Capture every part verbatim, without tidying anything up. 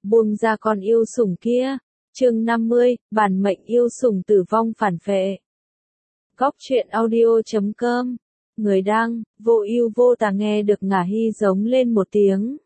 buông ra con yêu sủng kia. Chương năm mươi, bản mệnh yêu sủng tử vong phản phệ. Góc truyện audio chấm com. Người đăng, vô ưu vô tà. Nghe được Ngả Hy giống lên một tiếng.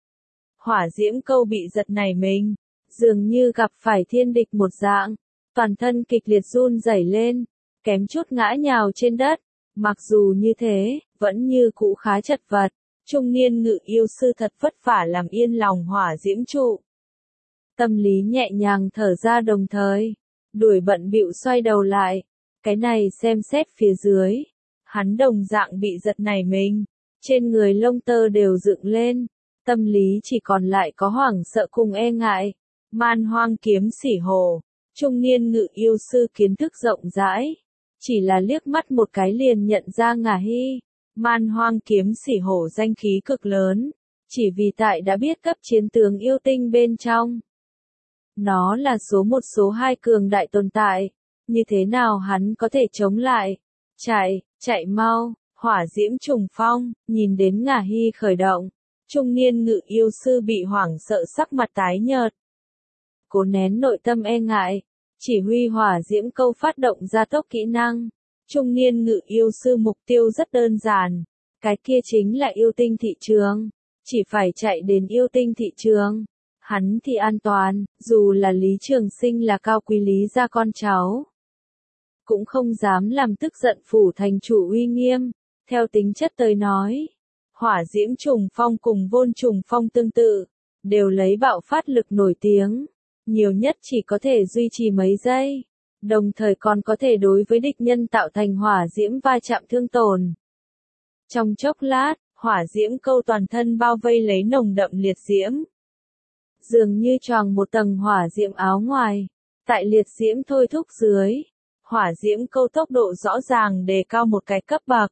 Hỏa diễm câu bị giật nảy mình, dường như gặp phải thiên địch một dạng, toàn thân kịch liệt run rẩy lên, kém chút ngã nhào trên đất. Mặc dù như thế, vẫn như cũ khá chật vật. Trung niên ngự yêu sư thật vất vả làm yên lòng hỏa diễm trụ. Tâm lý nhẹ nhàng thở ra đồng thời, đuổi bận bịu xoay đầu lại. Cái này xem xét phía dưới, hắn đồng dạng bị giật nảy mình, trên người lông tơ đều dựng lên, tâm lý chỉ còn lại có hoảng sợ cùng e ngại. Man Hoang Kiếm Sỉ Hồ, trung niên ngự yêu sư kiến thức rộng rãi, chỉ là liếc mắt một cái liền nhận ra Ngả Hy. Man Hoang Kiếm Sỉ Hổ danh khí cực lớn, chỉ vì tại đã biết cấp chiến tướng yêu tinh bên trong. Nó là số một số hai cường đại tồn tại, như thế nào hắn có thể chống lại? Chạy, chạy mau, hỏa diễm trùng phong. Nhìn đến Ngả Hy khởi động, trung niên ngự yêu sư bị hoảng sợ sắc mặt tái nhợt. Cố nén nội tâm e ngại, chỉ huy hỏa diễm câu phát động gia tốc kỹ năng. Trung niên ngự yêu sư mục tiêu rất đơn giản, cái kia chính là yêu tinh thị trường, chỉ phải chạy đến yêu tinh thị trường, hắn thì an toàn. Dù là Lý Trường Sinh là cao quý Lý gia con cháu, cũng không dám làm tức giận phủ thành chủ uy nghiêm. Theo tính chất tới nói, hỏa diễm trùng phong cùng vôn trùng phong tương tự, đều lấy bạo phát lực nổi tiếng, nhiều nhất chỉ có thể duy trì mấy giây, đồng thời còn có thể đối với địch nhân tạo thành hỏa diễm va chạm thương tổn. Trong chốc lát, hỏa diễm câu toàn thân bao vây lấy nồng đậm liệt diễm, dường như choàng một tầng hỏa diễm áo ngoài. Tại liệt diễm thôi thúc dưới, hỏa diễm câu tốc độ rõ ràng đề cao một cái cấp bậc,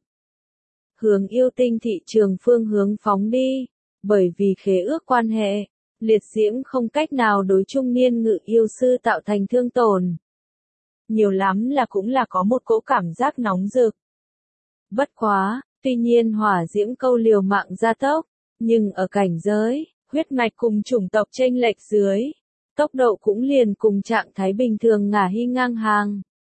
hướng yêu tinh thị trường phương hướng phóng đi. Bởi vì khế ước quan hệ, liệt diễm không cách nào đối trung niên ngự yêu sư tạo thành thương tổn. Nhiều lắm là cũng là có một cỗ cảm giác nóng rực. Bất quá, tuy nhiên hỏa diễm câu liều mạng gia tốc, nhưng ở cảnh giới, huyết mạch cùng chủng tộc chênh lệch dưới, tốc độ cũng liền cùng trạng thái bình thường Ngả Hy ngang hàng.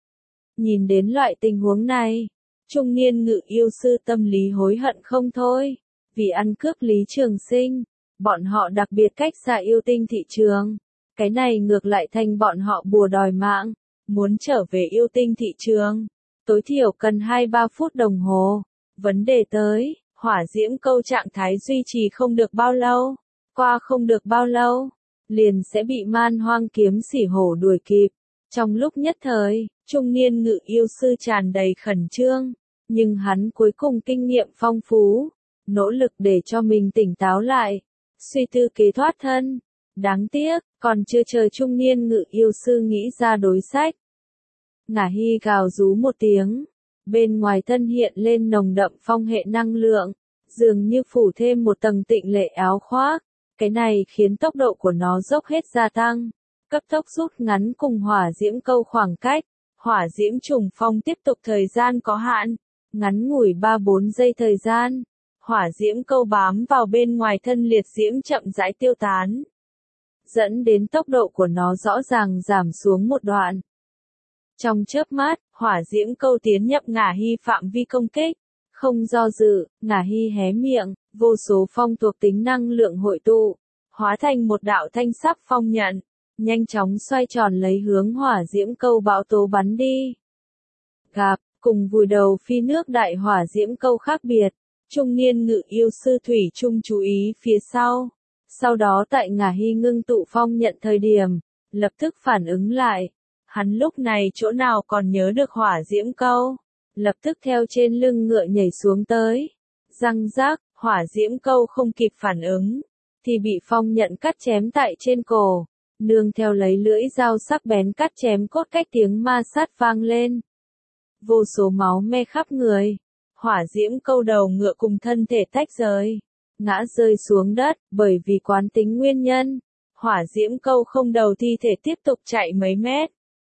Nhìn đến loại tình huống này, trung niên ngự yêu sư tâm lý hối hận không thôi, vì ăn cướp Lý Trường Sinh, bọn họ đặc biệt cách xa yêu tinh thị trường, cái này ngược lại thành bọn họ bùa đòi mạng. Muốn trở về yêu tinh thị trường, tối thiểu cần hai ba phút đồng hồ. Vấn đề tới, hỏa diễm câu trạng thái duy trì không được bao lâu, qua không được bao lâu, liền sẽ bị Man Hoang Kiếm Sỉ Hổ đuổi kịp. Trong lúc nhất thời, trung niên ngự yêu sư tràn đầy khẩn trương, nhưng hắn cuối cùng kinh nghiệm phong phú, nỗ lực để cho mình tỉnh táo lại, suy tư kế thoát thân. Đáng tiếc, còn chưa chờ trung niên ngự yêu sư nghĩ ra đối sách, Ngả Hy gào rú một tiếng, bên ngoài thân hiện lên nồng đậm phong hệ năng lượng, dường như phủ thêm một tầng tịnh lệ áo khoác. Cái này khiến tốc độ của nó dốc hết gia tăng, cấp tốc rút ngắn cùng hỏa diễm câu khoảng cách. Hỏa diễm trùng phong tiếp tục thời gian có hạn, ngắn ngủi ba bốn giây thời gian, hỏa diễm câu bám vào bên ngoài thân liệt diễm chậm rãi tiêu tán, dẫn đến tốc độ của nó rõ ràng giảm xuống một đoạn. Trong chớp mắt, hỏa diễm câu tiến nhập Ngả Hy phạm vi công kích, không do dự, Ngả Hy hé miệng, vô số phong thuộc tính năng lượng hội tụ, hóa thành một đạo thanh sắc phong nhận, nhanh chóng xoay tròn lấy hướng hỏa diễm câu bão tố bắn đi. Gặp, cùng vùi đầu phi nước đại hỏa diễm câu khác biệt, trung niên ngự yêu sư thủy chung chú ý phía sau. Sau đó tại Ngả Hy ngưng tụ phong nhận thời điểm, lập tức phản ứng lại. Hắn lúc này chỗ nào còn nhớ được hỏa diễm câu, lập tức theo trên lưng ngựa nhảy xuống tới. Răng rác, hỏa diễm câu không kịp phản ứng, thì bị phong nhận cắt chém tại trên cổ, nương theo lấy lưỡi dao sắc bén cắt chém cốt cách tiếng ma sát vang lên. Vô số máu me khắp người, hỏa diễm câu đầu ngựa cùng thân thể tách rời, ngã rơi xuống đất. Bởi vì quán tính nguyên nhân, hỏa diễm câu không đầu thi thể tiếp tục chạy mấy mét,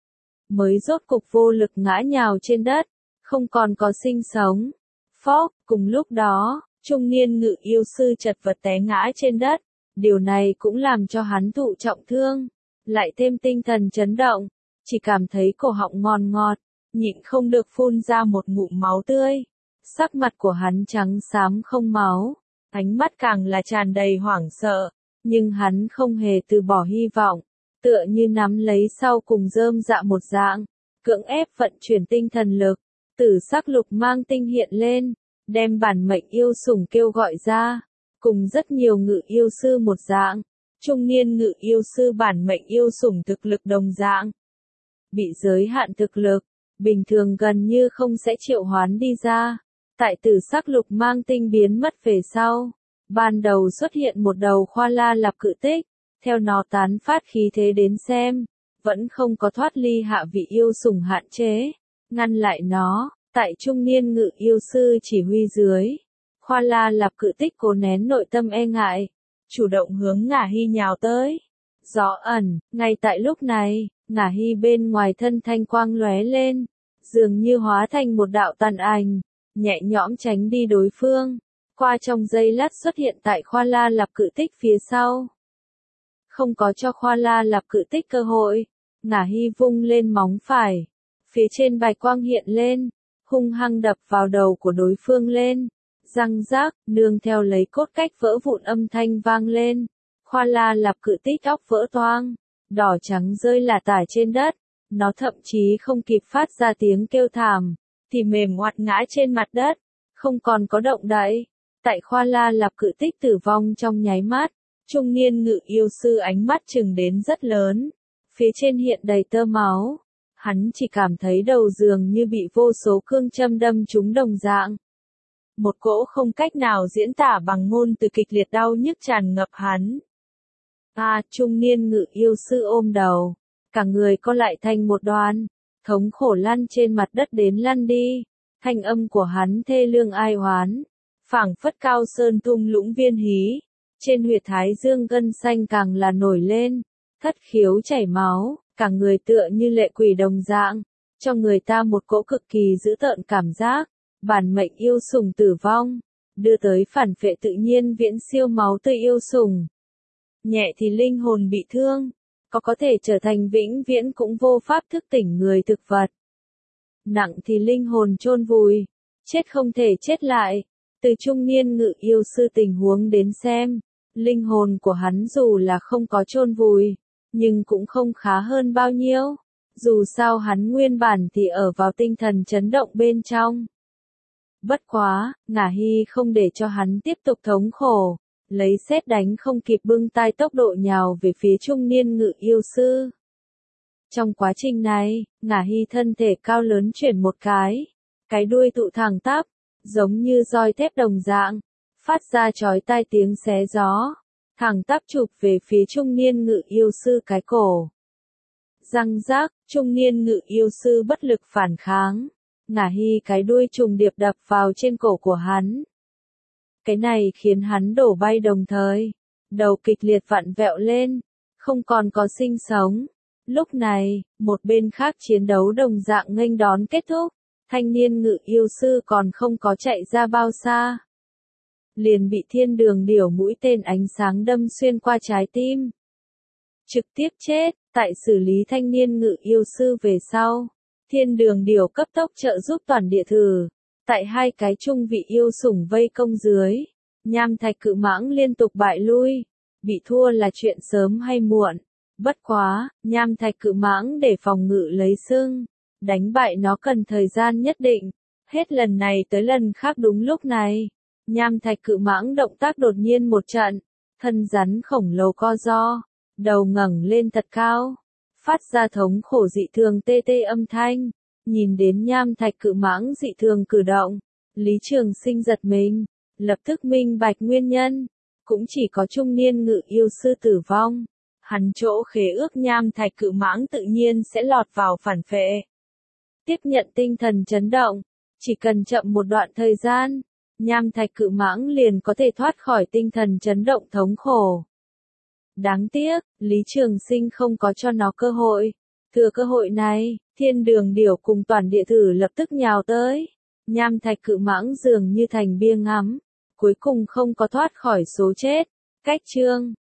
mới rốt cục vô lực ngã nhào trên đất, không còn có sinh sống. Phốc, cùng lúc đó, trung niên ngự yêu sư chật vật té ngã trên đất, Điều này cũng làm cho hắn thụ trọng thương, lại thêm tinh thần chấn động, chỉ cảm thấy cổ họng ngon ngọt, nhịn không được phun ra một ngụm máu tươi. Sắc mặt của hắn trắng xám không máu, ánh mắt càng là tràn đầy hoảng sợ, nhưng hắn không hề từ bỏ hy vọng, tựa như nắm lấy sau cùng rơm dạ một dạng, cưỡng ép vận chuyển tinh thần lực, tử sắc lục mang tinh hiện lên, đem bản mệnh yêu sủng kêu gọi ra, cùng rất nhiều ngự yêu sư một dạng, trung niên ngự yêu sư bản mệnh yêu sủng thực lực đồng dạng. Bị giới hạn thực lực, bình thường gần như không sẽ triệu hoán đi ra. Tại tử sắc lục mang tinh biến mất về sau, ban đầu xuất hiện một đầu khoa la lạp cự tích, theo nó tán phát khí thế đến xem, vẫn không có thoát ly hạ vị yêu sủng hạn chế, ngăn lại nó, tại trung niên ngự yêu sư chỉ huy dưới. Khoa la lạp cự tích cố nén nội tâm e ngại, chủ động hướng Ngả Hy nhào tới. Gió ẩn, ngay tại lúc này, Ngả Hy bên ngoài thân thanh quang lóe lên, dường như hóa thành một đạo tàn ảnh, nhẹ nhõm tránh đi đối phương, qua trong giây lát xuất hiện tại khoa la lạp cự tích phía sau. Không có cho khoa la lạp cự tích cơ hội, Ngả Hy vung lên móng phải, phía trên bạch quang hiện lên, hung hăng đập vào đầu của đối phương lên, răng rác, nương theo lấy cốt cách vỡ vụn âm thanh vang lên, khoa la lạp cự tích óc vỡ toang, đỏ trắng rơi lả tả trên đất, nó thậm chí không kịp phát ra tiếng kêu thảm, thì mềm ngoặt ngã trên mặt đất, không còn có động đậy. Tại khoa la lạp cự tích tử vong trong nháy mắt, trung niên ngự yêu sư ánh mắt chừng đến rất lớn, phía trên hiện đầy tơ máu, hắn chỉ cảm thấy đầu dường như bị vô số cương châm đâm trúng đồng dạng. Một cỗ không cách nào diễn tả bằng ngôn từ kịch liệt đau nhức tràn ngập hắn. À, trung niên ngự yêu sư ôm đầu, cả người co lại thành một đoàn, thống khổ lăn trên mặt đất đến lăn đi, thanh âm của hắn thê lương ai oán, phảng phất cao sơn thung lũng viên hí, trên huyệt thái dương gân xanh càng là nổi lên, thất khiếu chảy máu, cả người tựa như lệ quỷ đồng dạng, cho người ta một cỗ cực kỳ dữ tợn cảm giác, bản mệnh yêu sủng tử vong, đưa tới phản phệ tự nhiên viễn siêu máu tươi yêu sủng. Nhẹ thì linh hồn bị thương, có có thể trở thành vĩnh viễn cũng vô pháp thức tỉnh người thực vật. Nặng thì linh hồn chôn vùi, chết không thể chết lại. Từ trung niên ngự yêu sư tình huống đến xem, linh hồn của hắn dù là không có chôn vùi, nhưng cũng không khá hơn bao nhiêu. Dù sao hắn nguyên bản thì ở vào tinh thần chấn động bên trong. Bất quá, Ngả Hy không để cho hắn tiếp tục thống khổ, lấy sét đánh không kịp bưng tai tốc độ nhào về phía trung niên ngự yêu sư. Trong quá trình này, Ngả Hy thân thể cao lớn chuyển một cái, cái đuôi tụ thẳng tắp, giống như roi thép đồng dạng, phát ra chói tai tiếng xé gió, thẳng tắp chụp về phía trung niên ngự yêu sư cái cổ. Răng rác, trung niên ngự yêu sư bất lực phản kháng, Ngả Hy cái đuôi trùng điệp đập vào trên cổ của hắn. Cái này khiến hắn đổ bay đồng thời, đầu kịch liệt vặn vẹo lên, không còn có sinh sống. Lúc này, một bên khác chiến đấu đồng dạng nghênh đón kết thúc, thanh niên ngự yêu sư còn không có chạy ra bao xa, liền bị thiên đường điểu mũi tên ánh sáng đâm xuyên qua trái tim. Trực tiếp chết, tại xử lý thanh niên ngự yêu sư về sau, thiên đường điểu cấp tốc trợ giúp toàn địa thử. Tại hai cái trung vị yêu sủng vây công dưới, nham thạch cự mãng liên tục bại lui, bị thua là chuyện sớm hay muộn. Bất quá, nham thạch cự mãng để phòng ngự lấy xưng, đánh bại nó cần thời gian nhất định, hết lần này tới lần khác đúng lúc này. Nham thạch cự mãng động tác đột nhiên một trận, thân rắn khổng lồ co ro, đầu ngẩng lên thật cao, phát ra thống khổ dị thường tê tê âm thanh. Nhìn đến nham thạch cự mãng dị thường cử động, Lý Trường Sinh giật mình, lập tức minh bạch nguyên nhân, cũng chỉ có trung niên ngự yêu sư tử vong, hắn chỗ khế ước nham thạch cự mãng tự nhiên sẽ lọt vào phản phệ. Tiếp nhận tinh thần chấn động, chỉ cần chậm một đoạn thời gian, nham thạch cự mãng liền có thể thoát khỏi tinh thần chấn động thống khổ. Đáng tiếc, Lý Trường Sinh không có cho nó cơ hội. Thừa cơ hội này, thiên đường điểu cùng toàn địa thử lập tức nhào tới. Nham thạch cự mãng dường như thành bia ngắm, cuối cùng không có thoát khỏi số chết. Cách chương